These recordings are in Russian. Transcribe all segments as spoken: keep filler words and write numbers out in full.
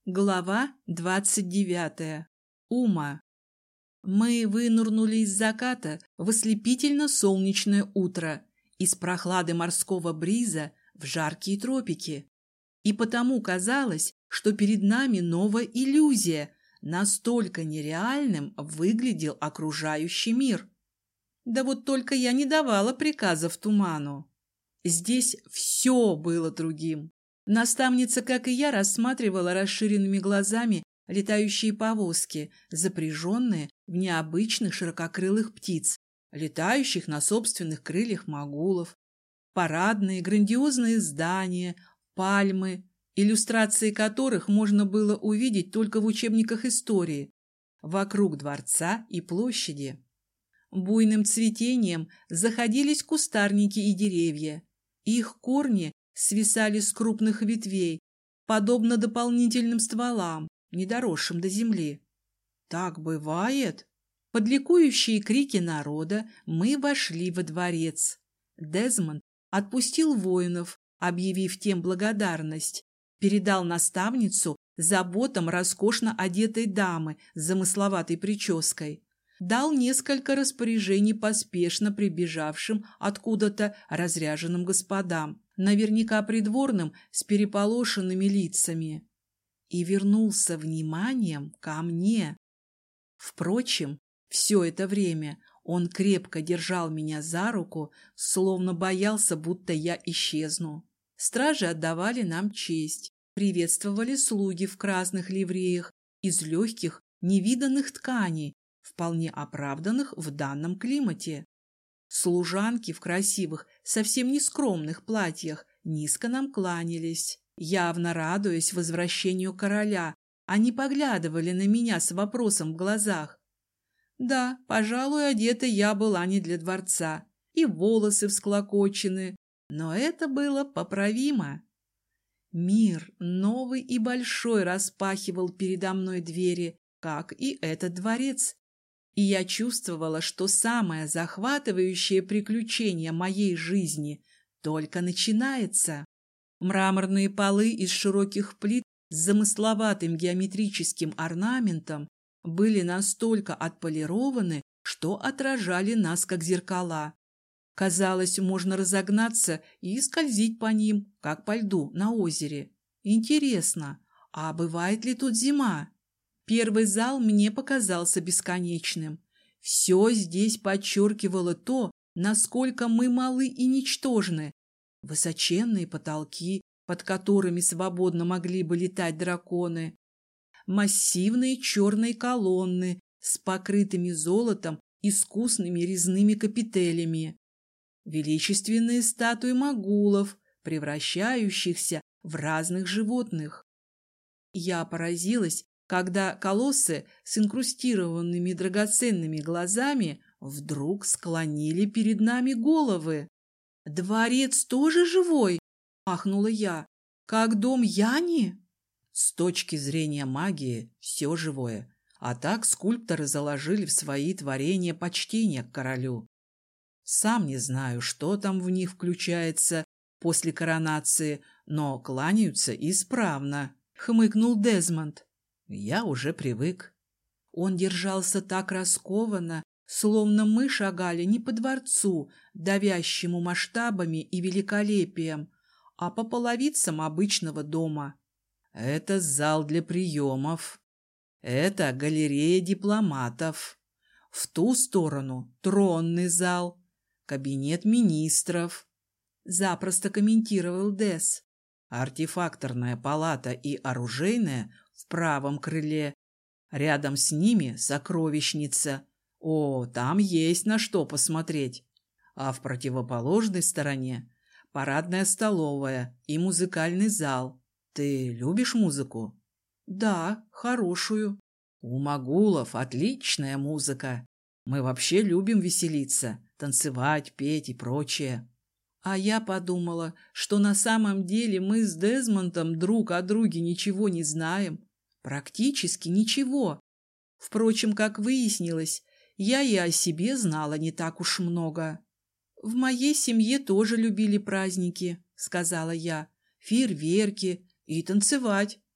Глава двадцать девятая. Ума. Мы вынырнули из заката в ослепительно-солнечное утро, из прохлады морского бриза в жаркие тропики. И потому казалось, что перед нами новая иллюзия, настолько нереальным выглядел окружающий мир. Да вот только я не давала приказов туману. Здесь все было другим. Наставница, как и я, рассматривала расширенными глазами летающие повозки, запряженные в необычных ширококрылых птиц, летающих на собственных крыльях могулов, парадные грандиозные здания, пальмы, иллюстрации которых можно было увидеть только в учебниках истории, вокруг дворца и площади. Буйным цветением заходились кустарники и деревья. Их корни свисали с крупных ветвей, подобно дополнительным стволам, не доросшим до земли. Так бывает? Под ликующие крики народа мы вошли во дворец. Дезмонд отпустил воинов, объявив тем благодарность, передал наставницу заботам роскошно одетой дамы с замысловатой прической, дал несколько распоряжений поспешно прибежавшим откуда-то разряженным господам, наверняка придворным с переполошенными лицами, и вернулся вниманием ко мне. Впрочем, все это время он крепко держал меня за руку, словно боялся, будто я исчезну. Стражи отдавали нам честь, приветствовали слуги в красных ливреях из легких, невиданных тканей, вполне оправданных в данном климате. Служанки в красивых, совсем не скромных платьях низко нам кланялись, явно радуясь возвращению короля. Они поглядывали на меня с вопросом в глазах. Да, пожалуй, одета я была не для дворца, и волосы всклокочены, но это было поправимо. Мир новый и большой распахивал передо мной двери, как и этот дворец. И я чувствовала, что самое захватывающее приключение моей жизни только начинается. Мраморные полы из широких плит с замысловатым геометрическим орнаментом были настолько отполированы, что отражали нас, как зеркала. Казалось, можно разогнаться и скользить по ним, как по льду на озере. Интересно, а бывает ли тут зима? Первый зал мне показался бесконечным. Все здесь подчеркивало то, насколько мы малы и ничтожны. Высоченные потолки, под которыми свободно могли бы летать драконы. Массивные черные колонны с покрытыми золотом искусными резными капителями. Величественные статуи могулов, превращающихся в разных животных. Я поразилась, когда колоссы с инкрустированными драгоценными глазами вдруг склонили перед нами головы. «Дворец тоже живой?» – ахнула я. «Как дом Яни?» С точки зрения магии все живое, а так скульпторы заложили в свои творения почтение к королю. Сам не знаю, что там в них включается после коронации, но кланяются исправно, — хмыкнул Дезмонд. Я уже привык. Он держался так раскованно, словно мы шагали не по дворцу, давящему масштабами и великолепием, а по половицам обычного дома. Это зал для приемов. Это галерея дипломатов. В ту сторону тронный зал, кабинет министров. Запросто комментировал Дез. Артефакторная палата и оружейная в правом крыле. Рядом с ними сокровищница. О, там есть на что посмотреть. А в противоположной стороне парадная столовая и музыкальный зал. Ты любишь музыку? Да, хорошую. У могулов отличная музыка. Мы вообще любим веселиться, танцевать, петь и прочее. А я подумала, что на самом деле мы с Дезмондом друг о друге ничего не знаем. Практически ничего. Впрочем, как выяснилось, я и о себе знала не так уж много. «В моей семье тоже любили праздники», — сказала я, — «фейерверки и танцевать».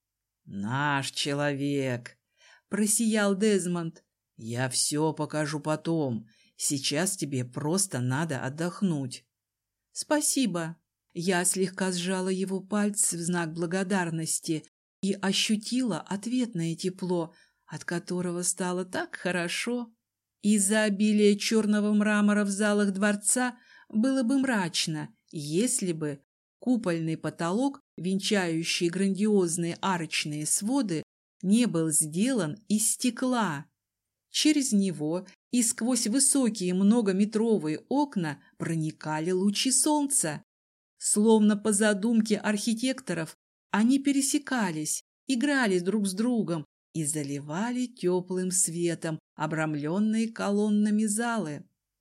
«Наш человек!» — просиял Дезмонд. «Я все покажу потом. Сейчас тебе просто надо отдохнуть». «Спасибо». Я слегка сжала его пальцы в знак благодарности и ощутила ответное тепло, от которого стало так хорошо. Из-за обилия черного мрамора в залах дворца было бы мрачно, если бы купольный потолок, венчающий грандиозные арочные своды, не был сделан из стекла. Через него и сквозь высокие многометровые окна проникали лучи солнца. Словно по задумке архитекторов, они пересекались, играли друг с другом и заливали теплым светом обрамленные колоннами залы.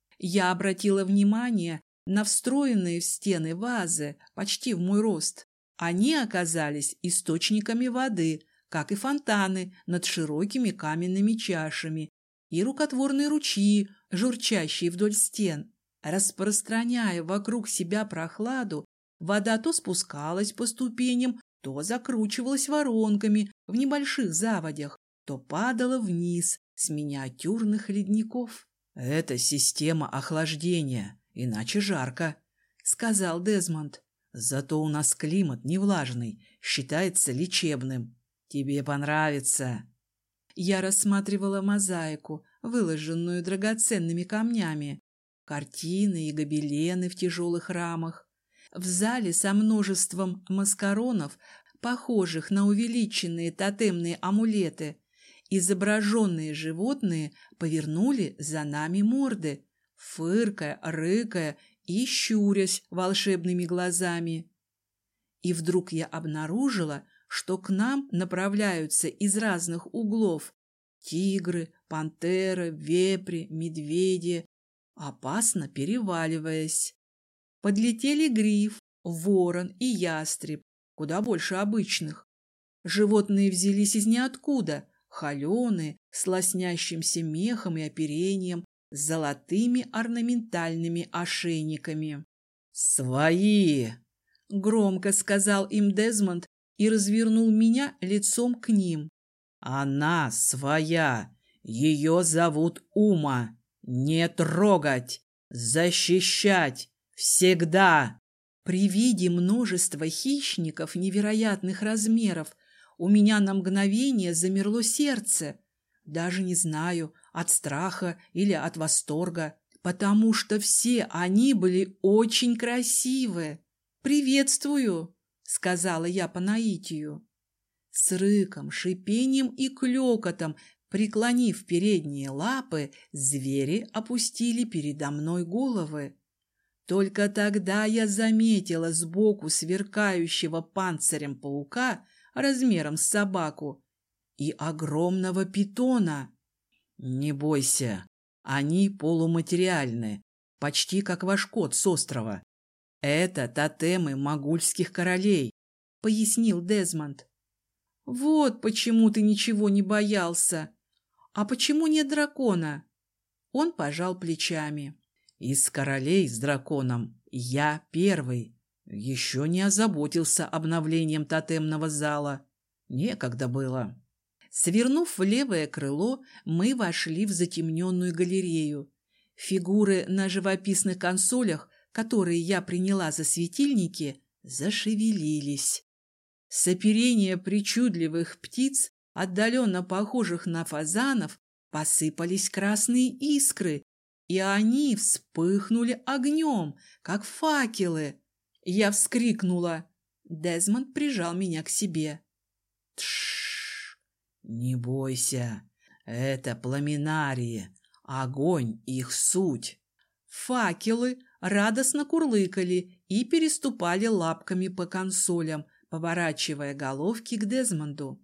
Я обратила внимание на встроенные в стены вазы почти в мой рост. Они оказались источниками воды, как и фонтаны над широкими каменными чашами, и рукотворные ручьи, журчащие вдоль стен. Распространяя вокруг себя прохладу, вода то спускалась по ступеням, то закручивалась воронками в небольших заводях, то падала вниз с миниатюрных ледников. «Это система охлаждения, иначе жарко», — сказал Дезмонд. «Зато у нас климат не влажный, считается лечебным. Тебе понравится». Я рассматривала мозаику, выложенную драгоценными камнями, картины и гобелены в тяжелых рамах. В зале со множеством маскаронов, похожих на увеличенные тотемные амулеты, изображенные животные повернули за нами морды, фыркая, рыкая и щурясь волшебными глазами. И вдруг я обнаружила, что к нам направляются из разных углов тигры, пантеры, вепри, медведи, опасно переваливаясь. Подлетели гриф, ворон и ястреб, куда больше обычных. Животные взялись из ниоткуда, холеные, с лоснящимся мехом и оперением, с золотыми орнаментальными ошейниками. «Свои!» — громко сказал им Дезмонд и развернул меня лицом к ним. «Она своя! Ее зовут Ума! Не трогать! Защищать! Всегда!» При виде множества хищников невероятных размеров у меня на мгновение замерло сердце. Даже не знаю, от страха или от восторга, потому что все они были очень красивы. «Приветствую!» — сказала я по наитию. С рыком, шипением и клёкотом, преклонив передние лапы, звери опустили передо мной головы. Только тогда я заметила сбоку сверкающего панцирем паука размером с собаку и огромного питона. «Не бойся, они полуматериальны, почти как ваш кот с острова. Это тотемы могульских королей», — пояснил Дезмонд. «Вот почему ты ничего не боялся. А почему нет дракона?» Он пожал плечами. «Из королей с драконом я первый. Еще не озаботился обновлением тотемного зала. Некогда было». Свернув в левое крыло, мы вошли в затемненную галерею. Фигуры на живописных консолях, которые я приняла за светильники, зашевелились. С оперения причудливых птиц, отдаленно похожих на фазанов, посыпались красные искры, и они вспыхнули огнем, как факелы. Я вскрикнула. Дезмонд прижал меня к себе. «Тш! Не бойся, это пламенарии, огонь их суть». Факелы радостно курлыкали и переступали лапками по консолям, поворачивая головки к Дезмонду.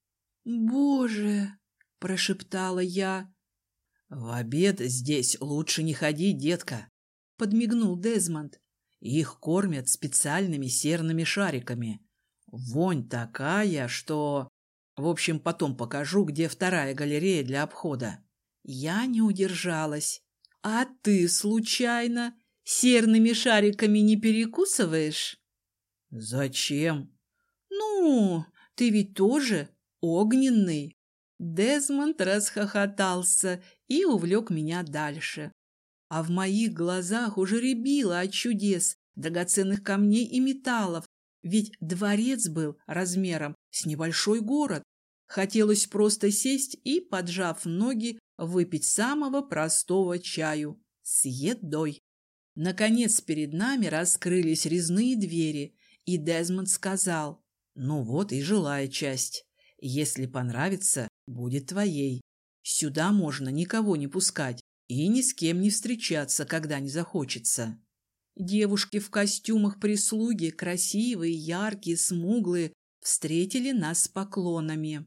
«Боже!» – прошептала я. «В обед здесь лучше не ходить, детка», – подмигнул Дезмонд. «Их кормят специальными серными шариками. Вонь такая, что... В общем, потом покажу, где вторая галерея для обхода». Я не удержалась. «А ты, случайно, серными шариками не перекусываешь?» «Зачем?» «Ну, ты ведь тоже огненный. Дезмонд расхохотался и увлек меня дальше. А в моих глазах уже рябило от чудес, драгоценных камней и металлов, ведь дворец был размером с небольшой город. Хотелось просто сесть и, поджав ноги, выпить самого простого чаю с едой. Наконец перед нами раскрылись резные двери, и Дезмонд сказал: «Ну вот и жилая часть. Если понравится, будет твоей. Сюда можно никого не пускать и ни с кем не встречаться, когда не захочется». Девушки в костюмах прислуги, красивые, яркие, смуглые, встретили нас с поклонами.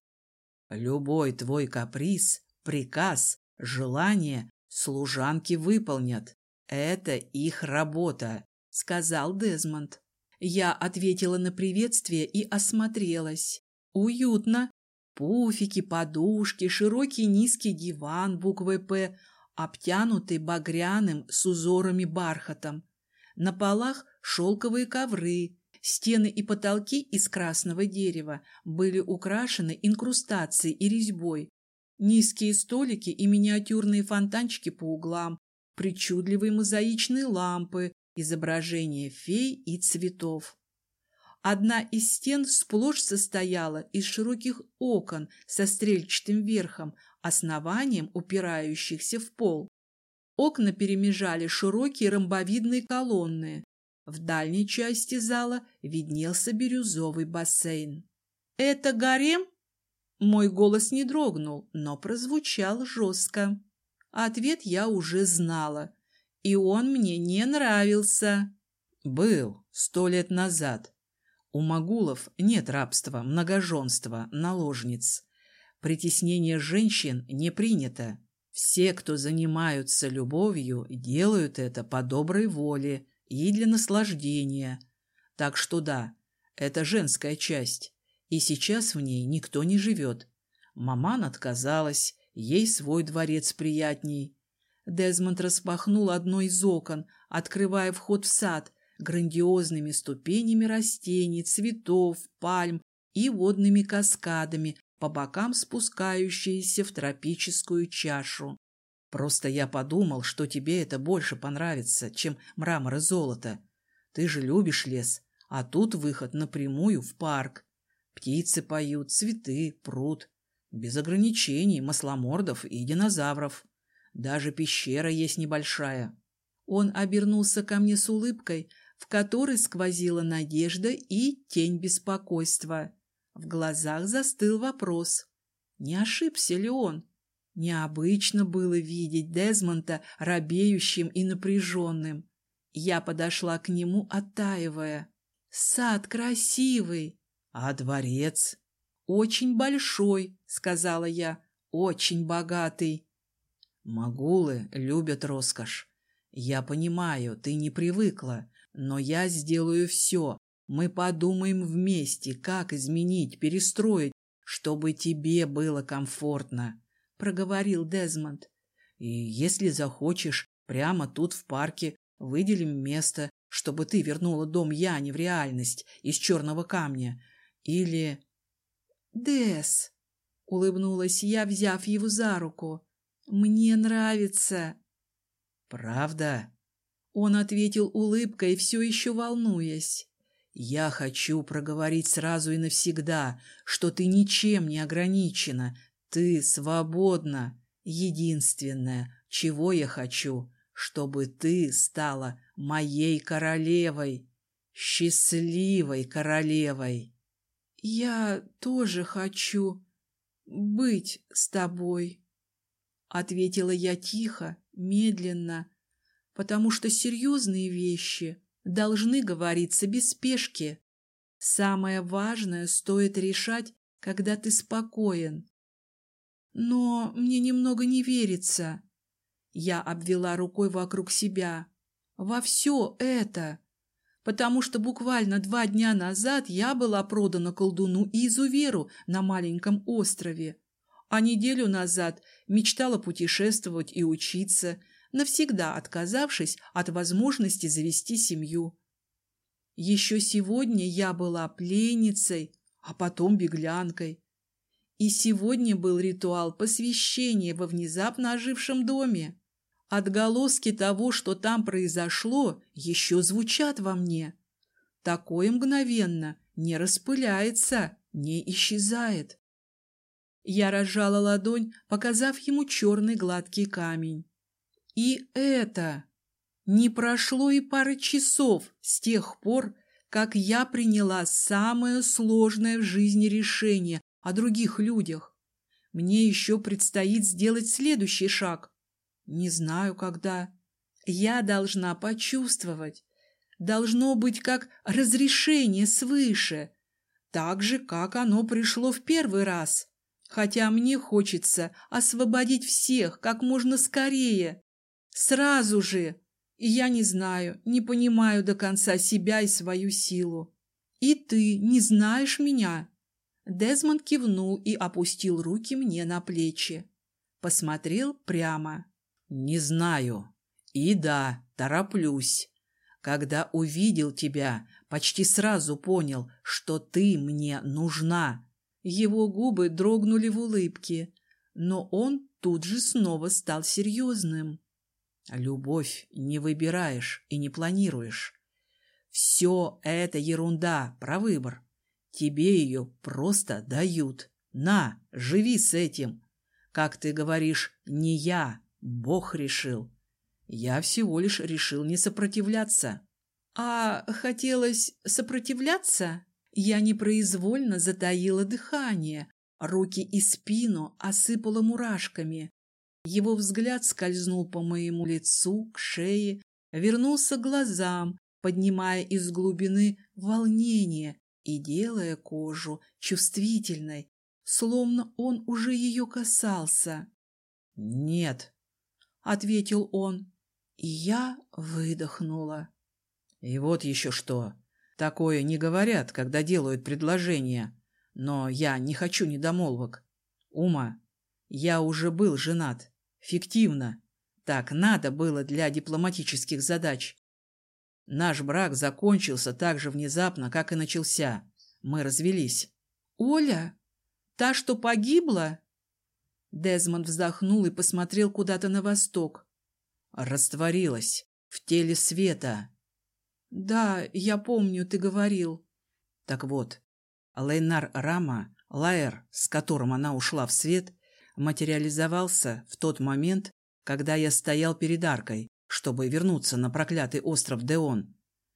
«Любой твой каприз, приказ, желание служанки выполнят. Это их работа», — сказал Дезмонд. Я ответила на приветствие и осмотрелась. Уютно. Пуфики, подушки, широкий низкий диван буквой «П», обтянутый багряным с узорами бархатом. На полах шелковые ковры, стены и потолки из красного дерева были украшены инкрустацией и резьбой. Низкие столики и миниатюрные фонтанчики по углам, причудливые мозаичные лампы, изображения фей и цветов. Одна из стен сплошь состояла из широких окон со стрельчатым верхом, основанием упирающихся в пол. Окна перемежали широкие ромбовидные колонны. В дальней части зала виднелся бирюзовый бассейн. «Это гарем?» Мой голос не дрогнул, но прозвучал жестко. Ответ я уже знала, и он мне не нравился. «Был сто лет назад. У могулов нет рабства, многоженства, наложниц. Притеснение женщин не принято. Все, кто занимаются любовью, делают это по доброй воле и для наслаждения. Так что да, это женская часть, и сейчас в ней никто не живет. Маман отказалась, ей свой дворец приятней». Дезмонд распахнул одно из окон, открывая вход в сад, грандиозными ступенями растений, цветов, пальм и водными каскадами, по бокам спускающиеся в тропическую чашу. «Просто я подумал, что тебе это больше понравится, чем мрамор и золото. Ты же любишь лес, а тут выход напрямую в парк. Птицы поют, цветы, пруд. Без ограничений, масломордов и динозавров. Даже пещера есть небольшая». Он обернулся ко мне с улыбкой, в которой сквозила надежда и тень беспокойства. В глазах застыл вопрос: не ошибся ли он? Необычно было видеть Дезмонда робеющим и напряженным. Я подошла к нему, оттаивая. «Сад красивый. А дворец?» «Очень большой», — сказала я, — «очень богатый». «Могулы любят роскошь. Я понимаю, ты не привыкла, но я сделаю все. Мы подумаем вместе, как изменить, перестроить, чтобы тебе было комфортно», — проговорил Дезмонд. «И если захочешь, прямо тут в парке выделим место, чтобы ты вернула дом Яне в реальность из черного камня. Или...» «Дез», — улыбнулась я, взяв его за руку, — «мне нравится». «Правда?» Он ответил улыбкой, все еще волнуясь. «Я хочу проговорить сразу и навсегда, что ты ничем не ограничена, ты свободна. Единственное, чего я хочу, чтобы ты стала моей королевой, счастливой королевой». «Я тоже хочу быть с тобой», — ответила я тихо, медленно, потому что серьезные вещи должны говориться без спешки. Самое важное стоит решать, когда ты спокоен. Но мне немного не верится. Я обвела рукой вокруг себя. Во все это. Потому что буквально два дня назад я была продана колдуну и изуверу на маленьком острове, а неделю назад мечтала путешествовать и учиться, навсегда отказавшись от возможности завести семью. Еще сегодня я была пленницей, а потом беглянкой. И сегодня был ритуал посвящения во внезапно ожившем доме. Отголоски того, что там произошло, еще звучат во мне. Такое мгновенно не распыляется, не исчезает. Я разжала ладонь, показав ему черный гладкий камень. И это... Не прошло и пары часов с тех пор, как я приняла самое сложное в жизни решение о других людях. Мне еще предстоит сделать следующий шаг. Не знаю, когда. Я должна почувствовать. Должно быть как разрешение свыше, так же, как оно пришло в первый раз. Хотя мне хочется освободить всех как можно скорее. Сразу же. И я не знаю, не понимаю до конца себя и свою силу. И ты не знаешь меня?» Дезмонд кивнул и опустил руки мне на плечи. Посмотрел прямо. «Не знаю. И да, тороплюсь. Когда увидел тебя, почти сразу понял, что ты мне нужна». Его губы дрогнули в улыбке, но он тут же снова стал серьезным. «Любовь не выбираешь и не планируешь. Все это ерунда про выбор. Тебе ее просто дают. На, живи с этим. Как ты говоришь, не я, Бог решил. Я всего лишь решил не сопротивляться». «А хотелось сопротивляться?» Я непроизвольно затаила дыхание, руки и спину осыпала мурашками. Его взгляд скользнул по моему лицу, к шее, вернулся к глазам, поднимая из глубины волнение и делая кожу чувствительной, словно он уже ее касался. «Нет», — ответил он, и я выдохнула. «И вот еще что. Такое не говорят, когда делают предложение. Но я не хочу недомолвок. Ума, я уже был женат. Фиктивно. Так надо было для дипломатических задач. Наш брак закончился так же внезапно, как и начался. Мы развелись». «Оля? Та, что погибла?» Дезмонд вздохнул и посмотрел куда-то на восток. «Растворилась в теле света». «Да, я помню, ты говорил». Так вот, Лейнар Рама, Лаэр, с которым она ушла в свет, материализовался в тот момент, когда я стоял перед аркой, чтобы вернуться на проклятый остров Деон.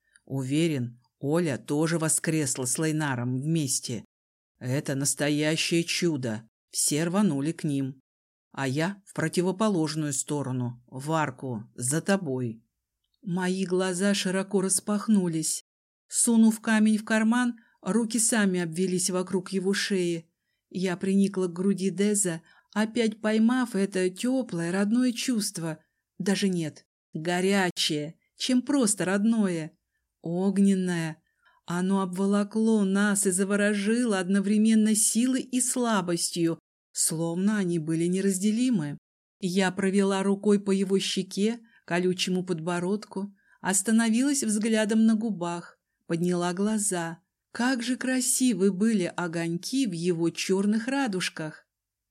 Уверен, Оля тоже воскресла с Лейнаром вместе. Это настоящее чудо. Все рванули к ним. А я в противоположную сторону, в арку, за тобой. Мои глаза широко распахнулись. Сунув камень в карман, руки сами обвились вокруг его шеи. Я приникла к груди Деза, опять поймав это теплое, родное чувство. Даже нет, горячее, чем просто родное. Огненное. Оно обволокло нас и заворожило одновременно силой и слабостью, словно они были неразделимы. Я провела рукой по его щеке, колючему подбородку, остановилась взглядом на губах, подняла глаза. Как же красивы были огоньки в его черных радужках!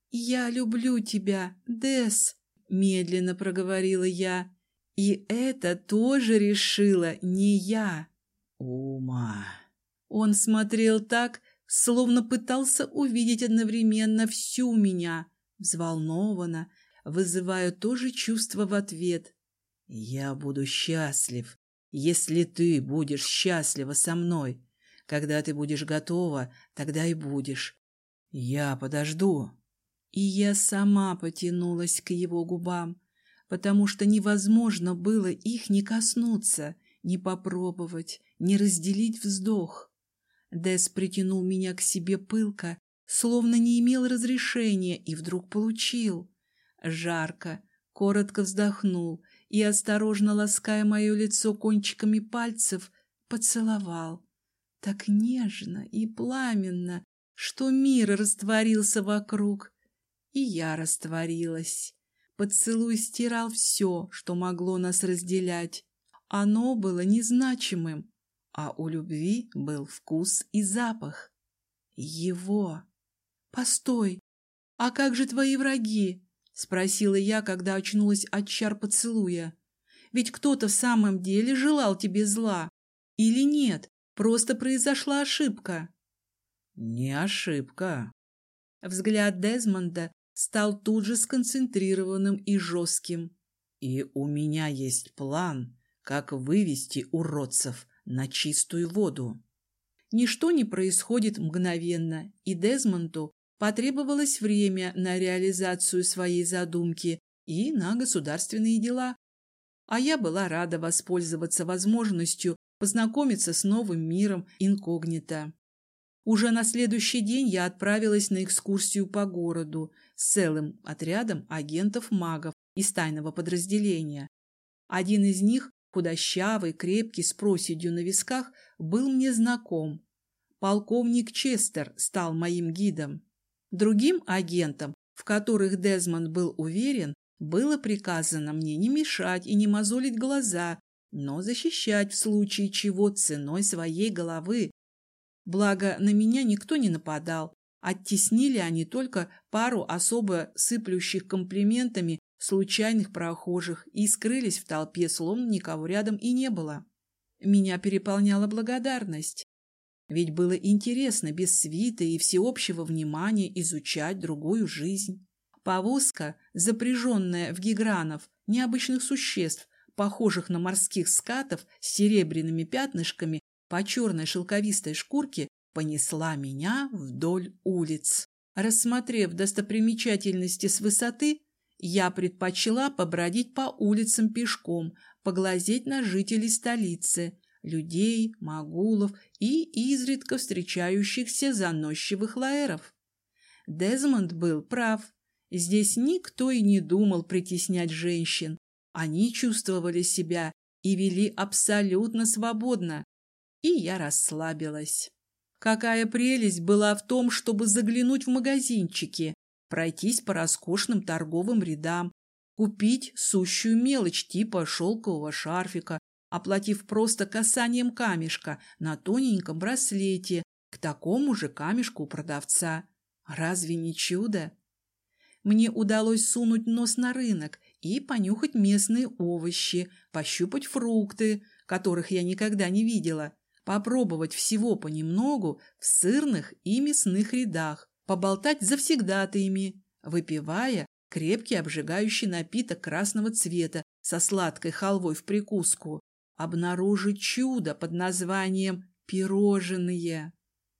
«Я люблю тебя, Дес», — медленно проговорила я. «И это тоже решила не я». «Ума». Он смотрел так, словно пытался увидеть одновременно всю меня, взволнованно, вызывая то же чувство в ответ. «Я буду счастлив, если ты будешь счастлива со мной. Когда ты будешь готова, тогда и будешь. Я подожду». И я сама потянулась к его губам, потому что невозможно было их не коснуться, не попробовать, не разделить вздох. Дес притянул меня к себе пылко, словно не имел разрешения, и вдруг получил. Жарко, коротко вздохнул и, осторожно лаская мое лицо кончиками пальцев, поцеловал. Так нежно и пламенно, что мир растворился вокруг. И я растворилась. Поцелуй стирал все, что могло нас разделять. Оно было незначимым, а у любви был вкус и запах. Его. «Постой!» «А как же твои враги?» — спросила я, когда очнулась от чар поцелуя. «Ведь кто-то в самом деле желал тебе зла. Или нет, просто произошла ошибка?» «Не ошибка». Взгляд Дезмонда стал тут же сконцентрированным и жестким. «И у меня есть план, как вывести уродцев на чистую воду». Ничто не происходит мгновенно, и Дезмонду потребовалось время на реализацию своей задумки и на государственные дела. А я была рада воспользоваться возможностью познакомиться с новым миром инкогнито. Уже на следующий день я отправилась на экскурсию по городу с целым отрядом агентов-магов из тайного подразделения. Один из них, худощавый, крепкий, с проседью на висках, был мне знаком. Полковник Честер стал моим гидом. Другим агентам, в которых Дезмонд был уверен, было приказано мне не мешать и не мозолить глаза, но защищать в случае чего ценой своей головы. Благо, на меня никто не нападал. Оттеснили они только пару особо сыплющих комплиментами случайных прохожих и скрылись в толпе, словно никого рядом и не было. Меня переполняла благодарность. Ведь было интересно без свиты и всеобщего внимания изучать другую жизнь. Повозка, запряженная в гигранов, необычных существ, похожих на морских скатов с серебряными пятнышками по черной шелковистой шкурке, понесла меня вдоль улиц. Рассмотрев достопримечательности с высоты, я предпочла побродить по улицам пешком, поглазеть на жителей столицы, людей, магулов и изредка встречающихся заносчивых лаэров. Дезмонд был прав. Здесь никто и не думал притеснять женщин. Они чувствовали себя и вели абсолютно свободно. И я расслабилась. Какая прелесть была в том, чтобы заглянуть в магазинчики, пройтись по роскошным торговым рядам, купить сущую мелочь типа шелкового шарфика, оплатив просто касанием камешка на тоненьком браслете к такому же камешку у продавца. Разве не чудо? Мне удалось сунуть нос на рынок и понюхать местные овощи, пощупать фрукты, которых я никогда не видела, попробовать всего понемногу в сырных и мясных рядах, поболтать с завсегдатаями, выпивая крепкий обжигающий напиток красного цвета со сладкой халвой в прикуску, обнаружить чудо под названием пирожные.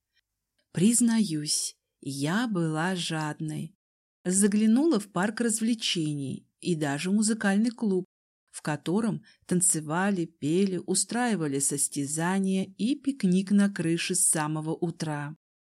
Признаюсь, я была жадной. Заглянула в парк развлечений и даже музыкальный клуб, в котором танцевали, пели, устраивали состязания и пикник на крыше с самого утра.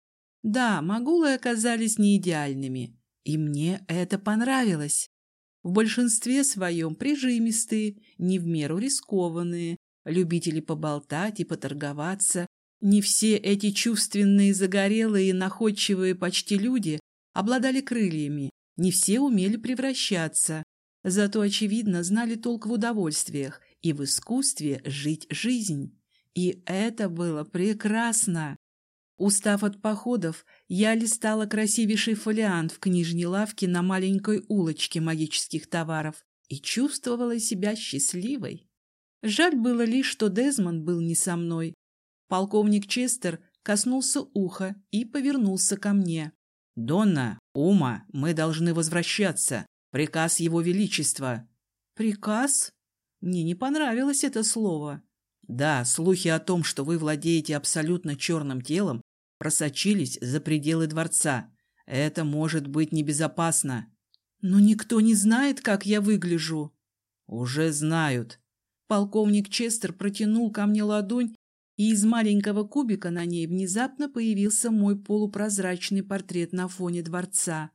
Да, магулы оказались не идеальными, и мне это понравилось. В большинстве своем прижимистые, не в меру рискованные, любители поболтать и поторговаться. Не все эти чувственные, загорелые и находчивые почти люди обладали крыльями, не все умели превращаться, зато, очевидно, знали толк в удовольствиях и в искусстве жить жизнь. И это было прекрасно. Устав от походов, я листала красивейший фолиант в книжной лавке на маленькой улочке магических товаров и чувствовала себя счастливой. Жаль было лишь, что Дезмонд был не со мной. Полковник Честер коснулся уха и повернулся ко мне. «Донна, Ума, мы должны возвращаться. Приказ Его Величества». «Приказ?» Мне не понравилось это слово. «Да, слухи о том, что вы владеете абсолютно черным телом, просочились за пределы дворца. Это может быть небезопасно». «Но никто не знает, как я выгляжу». «Уже знают». Полковник Честер протянул ко мне ладонь, и из маленького кубика на ней внезапно появился мой полупрозрачный портрет на фоне дворца.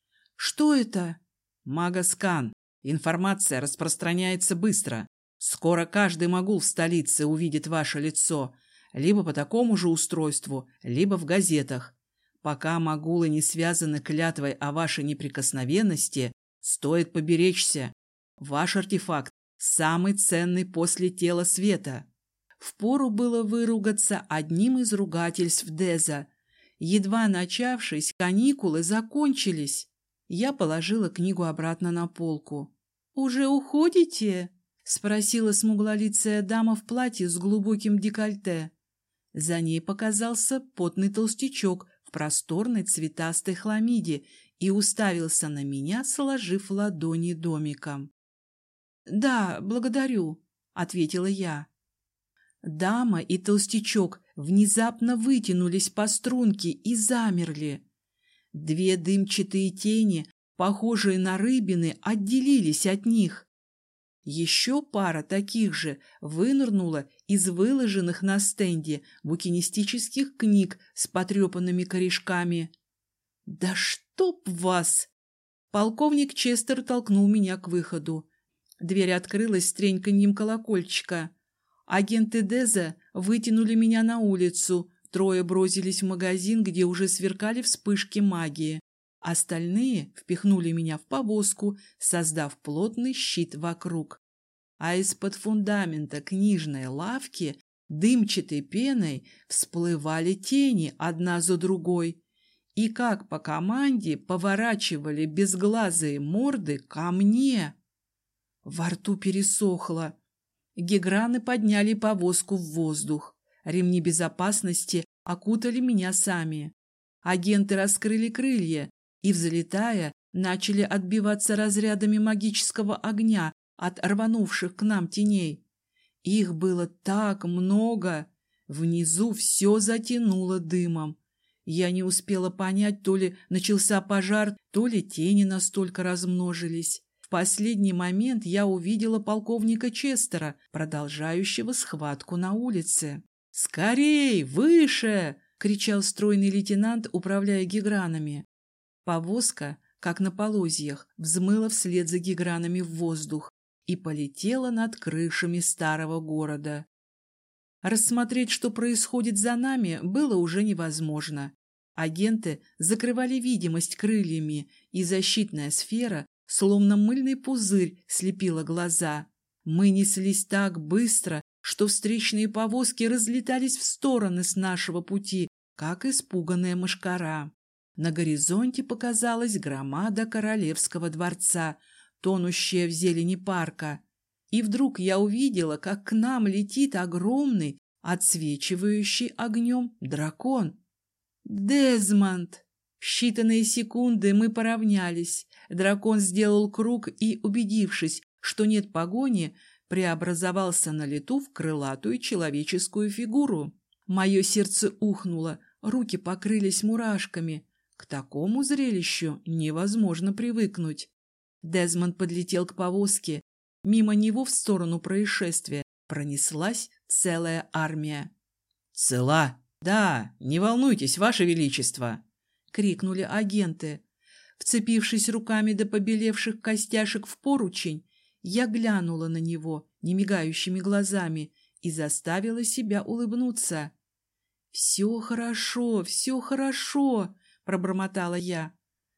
«Что это?» «Магоскан. Информация распространяется быстро. Скоро каждый магул в столице увидит ваше лицо, либо по такому же устройству, либо в газетах. Пока магулы не связаны клятвой о вашей неприкосновенности, стоит поберечься. Ваш артефакт самый ценный после тела света». Впору было выругаться одним из ругательств Деза. Едва начавшись, каникулы закончились. Я положила книгу обратно на полку. «Уже уходите?» — спросила смуглолицая дама в платье с глубоким декольте. За ней показался потный толстячок в просторной цветастой хламиде и уставился на меня, сложив ладони домиком. «Да, благодарю», — ответила я. Дама и толстячок внезапно вытянулись по струнке и замерли. Две дымчатые тени, похожие на рыбины, отделились от них. Еще пара таких же вынырнула из выложенных на стенде букинистических книг с потрепанными корешками. «Да чтоб вас!» Полковник Честер толкнул меня к выходу. Дверь открылась с треньканьем колокольчика. Агенты Деза вытянули меня на улицу, трое бросились в магазин, где уже сверкали вспышки магии. Остальные впихнули меня в повозку, создав плотный щит вокруг. А из-под фундамента книжной лавки дымчатой пеной всплывали тени одна за другой. И как по команде поворачивали безглазые морды ко мне. Во рту пересохло. Гиграны подняли повозку в воздух. Ремни безопасности окутали меня сами. Агенты раскрыли крылья и, взлетая, начали отбиваться разрядами магического огня от рванувших к нам теней. Их было так много. Внизу все затянуло дымом. Я не успела понять, то ли начался пожар, то ли тени настолько размножились. В последний момент я увидела полковника Честера, продолжающего схватку на улице. «Скорей! Выше!» — кричал стройный лейтенант, управляя гигранами. Повозка, как на полозьях, взмыла вслед за гигранами в воздух и полетела над крышами старого города. Рассмотреть, что происходит за нами, было уже невозможно. Агенты закрывали видимость крыльями, и защитная сфера, словно мыльный пузырь, слепила глаза. Мы неслись так быстро, что встречные повозки разлетались в стороны с нашего пути, как испуганная мошкара. На горизонте показалась громада королевского дворца, тонущая в зелени парка. И вдруг я увидела, как к нам летит огромный, отсвечивающий огнем дракон. «Дезмонд!» В считанные секунды мы поравнялись. Дракон сделал круг и, убедившись, что нет погони, преобразовался на лету в крылатую человеческую фигуру. Мое сердце ухнуло, руки покрылись мурашками. К такому зрелищу невозможно привыкнуть. Дезмонд подлетел к повозке. Мимо него в сторону происшествия пронеслась целая армия. «Цела? Да, не волнуйтесь, Ваше Величество!» — крикнули агенты. Вцепившись руками до побелевших костяшек в поручень, я глянула на него немигающими глазами и заставила себя улыбнуться. «Все хорошо, все хорошо!» — пробормотала я.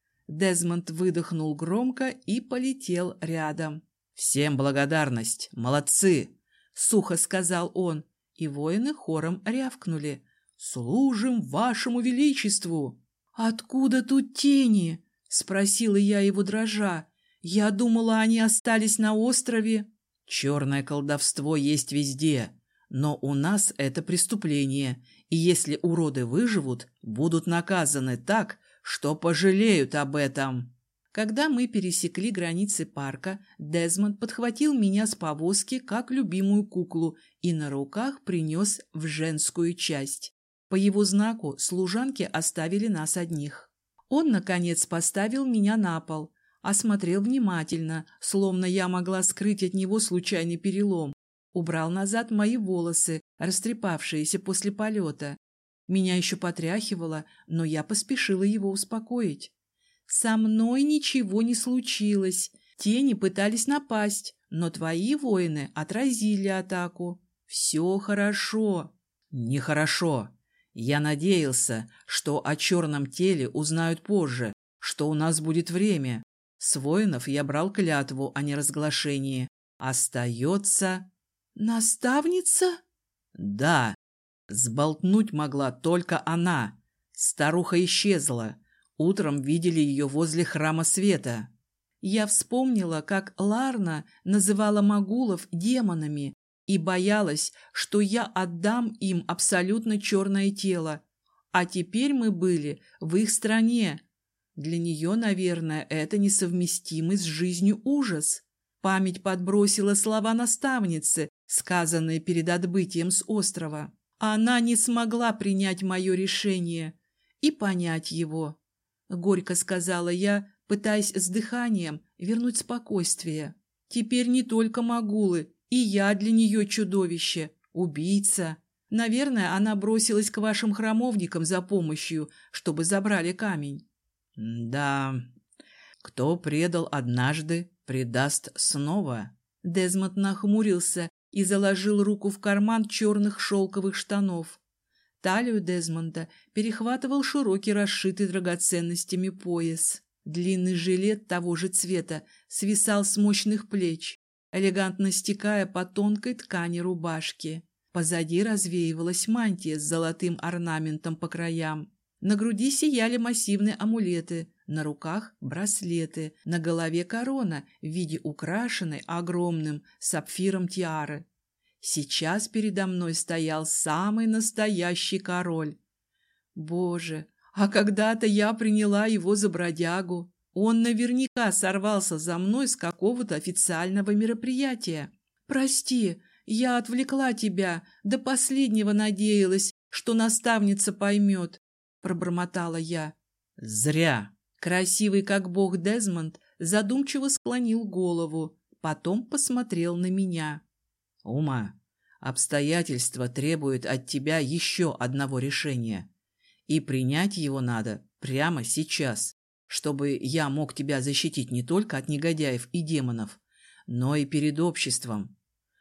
Дезмонд выдохнул громко и полетел рядом. «Всем благодарность! Молодцы!» — сухо сказал он, и воины хором рявкнули. «Служим вашему величеству!» «Откуда тут тени?» — спросила я его дрожа. «Я думала, они остались на острове». «Черное колдовство есть везде, но у нас это преступление, и если уроды выживут, будут наказаны так, что пожалеют об этом». Когда мы пересекли границы парка, Дезмонд подхватил меня с повозки как любимую куклу и на руках принес в женскую часть. По его знаку служанки оставили нас одних. Он, наконец, поставил меня на пол, осмотрел внимательно, словно я могла скрыть от него случайный перелом, убрал назад мои волосы, растрепавшиеся после полета. Меня еще потряхивало, но я поспешила его успокоить. «Со мной ничего не случилось. Тени пытались напасть, но твои воины отразили атаку. Все хорошо». «Нехорошо. Я надеялся, что о черном теле узнают позже, что у нас будет время. С воинов я брал клятву о неразглашении. Остается...» «Наставница?» «Да. Сболтнуть могла только она. Старуха исчезла. Утром видели ее возле храма света. Я вспомнила, как Ларна называла могулов демонами и боялась, что я отдам им абсолютно черное тело. А теперь мы были в их стране. Для нее, наверное, это несовместимый с жизнью ужас. Память подбросила слова наставницы, сказанные перед отбытием с острова. Она не смогла принять мое решение и понять его. Горько сказала я, пытаясь с дыханием вернуть спокойствие. Теперь не только могулы, и я для нее чудовище, убийца. Наверное, она бросилась к вашим храмовникам за помощью, чтобы забрали камень. Да, кто предал однажды, предаст снова. Дезмонд нахмурился и заложил руку в карман черных шелковых штанов. Талию Дезмонда перехватывал широкий, расшитый драгоценностями пояс. Длинный жилет того же цвета свисал с мощных плеч, элегантно стекая по тонкой ткани рубашки. Позади развеивалась мантия с золотым орнаментом по краям. На груди сияли массивные амулеты, на руках браслеты, на голове корона в виде украшенной огромным сапфиром тиары. Сейчас передо мной стоял самый настоящий король. Боже, а когда-то я приняла его за бродягу. Он наверняка сорвался за мной с какого-то официального мероприятия. Прости, я отвлекла тебя, до последнего надеялась, что наставница поймет, пробормотала я. Зря. Красивый как бог Дезмонд задумчиво склонил голову, потом посмотрел на меня. Ума, обстоятельства требуют от тебя еще одного решения. И принять его надо прямо сейчас, чтобы я мог тебя защитить не только от негодяев и демонов, но и перед обществом.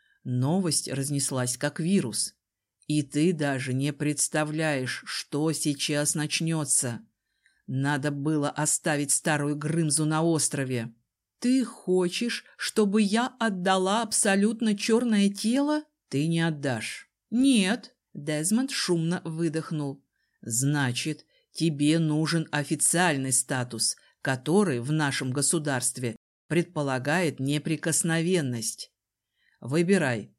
Новость разнеслась как вирус, и ты даже не представляешь, что сейчас начнется. Надо было оставить старую Грымзу на острове. Ты хочешь, чтобы я отдала абсолютно черное тело? Ты не отдашь. Нет. Дезмонд шумно выдохнул. Значит, тебе нужен официальный статус, который в нашем государстве предполагает неприкосновенность. Выбирай.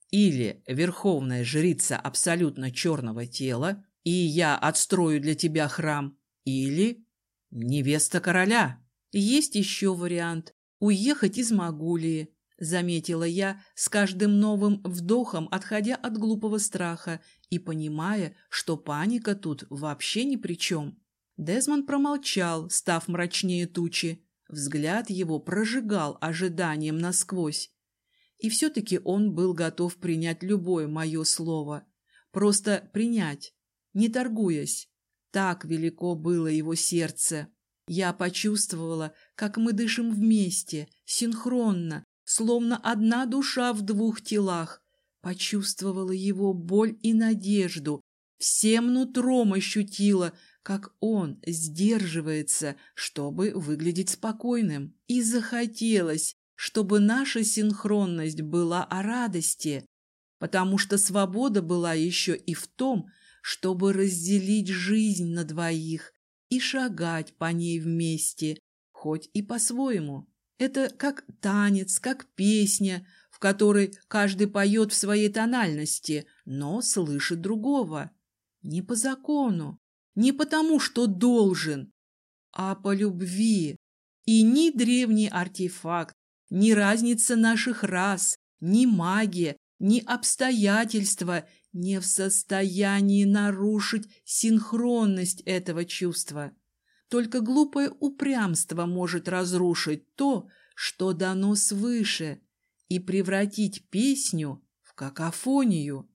Или верховная жрица абсолютно черного тела, и я отстрою для тебя храм, или невеста короля. Есть еще вариант – уехать из Могулии, заметила я, с каждым новым вдохом отходя от глупого страха и понимая, что паника тут вообще ни при чем. Дезмонд промолчал, став мрачнее тучи. Взгляд его прожигал ожиданием насквозь. И все-таки он был готов принять любое мое слово. Просто принять, не торгуясь. Так велико было его сердце. Я почувствовала, как мы дышим вместе, синхронно, словно одна душа в двух телах. Почувствовала его боль и надежду. Всем нутром ощутила, как он сдерживается, чтобы выглядеть спокойным. И захотелось, чтобы наша синхронность была о радости, потому что свобода была еще и в том, чтобы разделить жизнь на двоих и шагать по ней вместе, хоть и по-своему. Это как танец, как песня, в которой каждый поет в своей тональности, но слышит другого. Не по закону, не потому, что должен, а по любви. И ни древний артефакт, ни разница наших рас, ни магия, ни обстоятельства не в состоянии нарушить синхронность этого чувства. Только глупое упрямство может разрушить то, что дано свыше, и превратить песню в какофонию.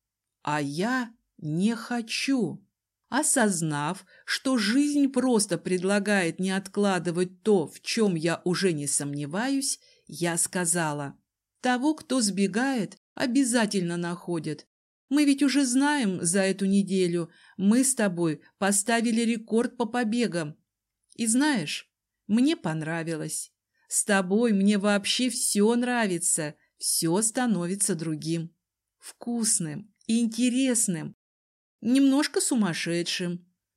А я не хочу. Осознав, что жизнь просто предлагает не откладывать то, в чем я уже не сомневаюсь, я сказала: того, кто сбегает, обязательно находят. Мы ведь уже знаем за эту неделю, мы с тобой поставили рекорд по побегам. И знаешь, мне понравилось. С тобой мне вообще все нравится, все становится другим. Вкусным, интересным, немножко сумасшедшим.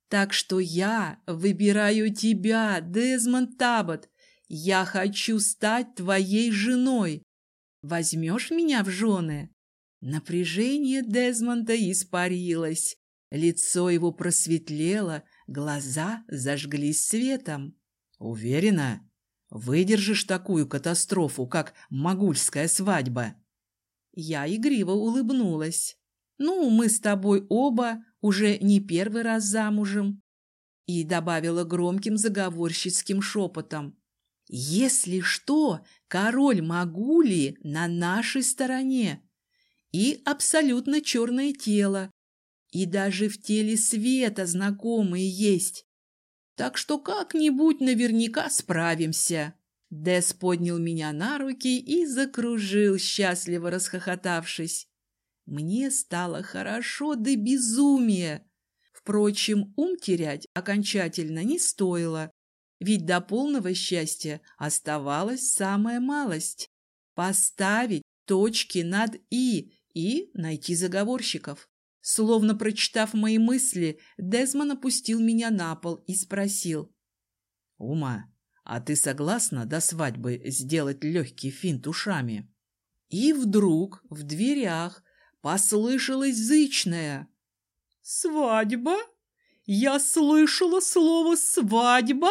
Так что я выбираю тебя, Дезмонд Таббот. Я хочу стать твоей женой. Возьмешь меня в жены?» Напряжение Дезмонда испарилось. Лицо его просветлело, глаза зажглись светом. «Уверена? Выдержишь такую катастрофу, как могульская свадьба?» Я игриво улыбнулась. «Ну, мы с тобой оба уже не первый раз замужем». И добавила громким заговорщицким шепотом: «Если что, король Могулии на нашей стороне. И абсолютно черное тело. И даже в теле Света знакомые есть. Так что как-нибудь наверняка справимся». Дес поднял меня на руки и закружил, счастливо расхохотавшись. Мне стало хорошо до безумия. Впрочем, ум терять окончательно не стоило, ведь до полного счастья оставалась самая малость – поставить точки над «и» и найти заговорщиков. Словно прочитав мои мысли, Дезмонд опустил меня на пол и спросил: «Ума, а ты согласна до свадьбы сделать легкий финт ушами?» И вдруг в дверях послышалось зычное: «Свадьба? Я слышала слово «свадьба»?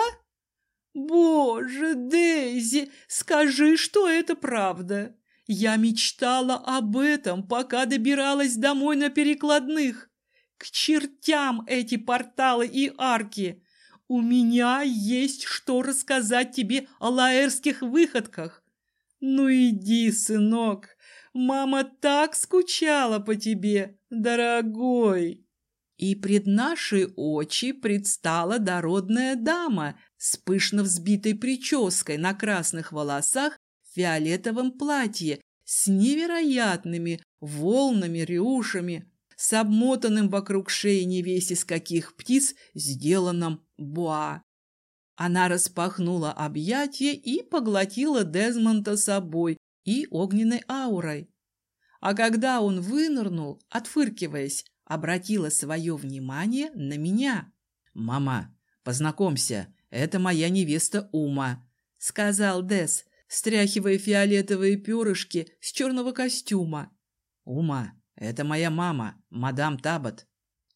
Боже, Дейзи, скажи, что это правда. Я мечтала об этом, пока добиралась домой на перекладных. К чертям эти порталы и арки! У меня есть что рассказать тебе о лаэрских выходках. Ну иди, сынок, мама так скучала по тебе, дорогой». И пред наши очи предстала дородная дама с пышно взбитой прической на красных волосах, в фиолетовом платье, с невероятными волнами-рюшами, с обмотанным вокруг шеи не весь из каких птиц сделанным буа. Она распахнула объятия и поглотила Дезмонда собой и огненной аурой. А когда он вынырнул, отфыркиваясь, обратила свое внимание на меня. «Мама, познакомься, это моя невеста Ума», — сказал Дез, стряхивая фиолетовые перышки с черного костюма. «Ума, это моя мама, мадам Таббот».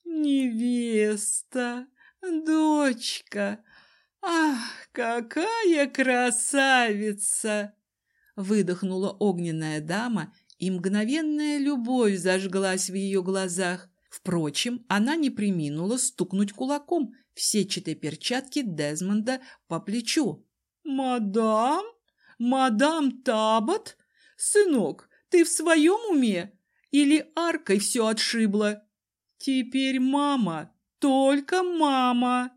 «Невеста, дочка, ах, какая красавица!» Выдохнула огненная дама, и мгновенная любовь зажглась в ее глазах. Впрочем, она не преминула стукнуть кулаком в сетчатой перчатке Дезмонда по плечу. «Мадам? Мадам Таббот? Сынок, ты в своем уме? Или аркой все отшибло? Теперь мама, только мама!»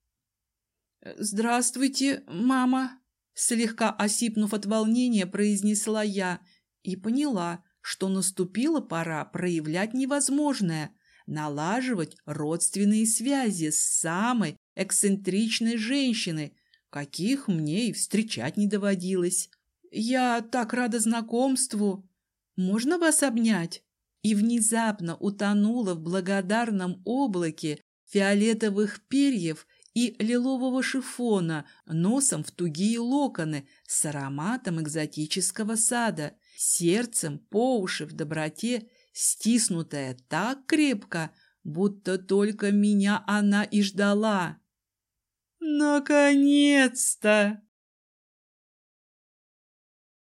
«Здравствуйте, мама!» Слегка осипнув от волнения, произнесла я и поняла, что наступила пора проявлять невозможное – налаживать родственные связи с самой эксцентричной женщиной, каких мне и встречать не доводилось. «Я так рада знакомству! Можно вас обнять?» И внезапно утонула в благодарном облаке фиолетовых перьев и лилового шифона, носом в тугие локоны с ароматом экзотического сада, сердцем по уши в доброте, стиснутая так крепко, будто только меня она и ждала. «Наконец-то!»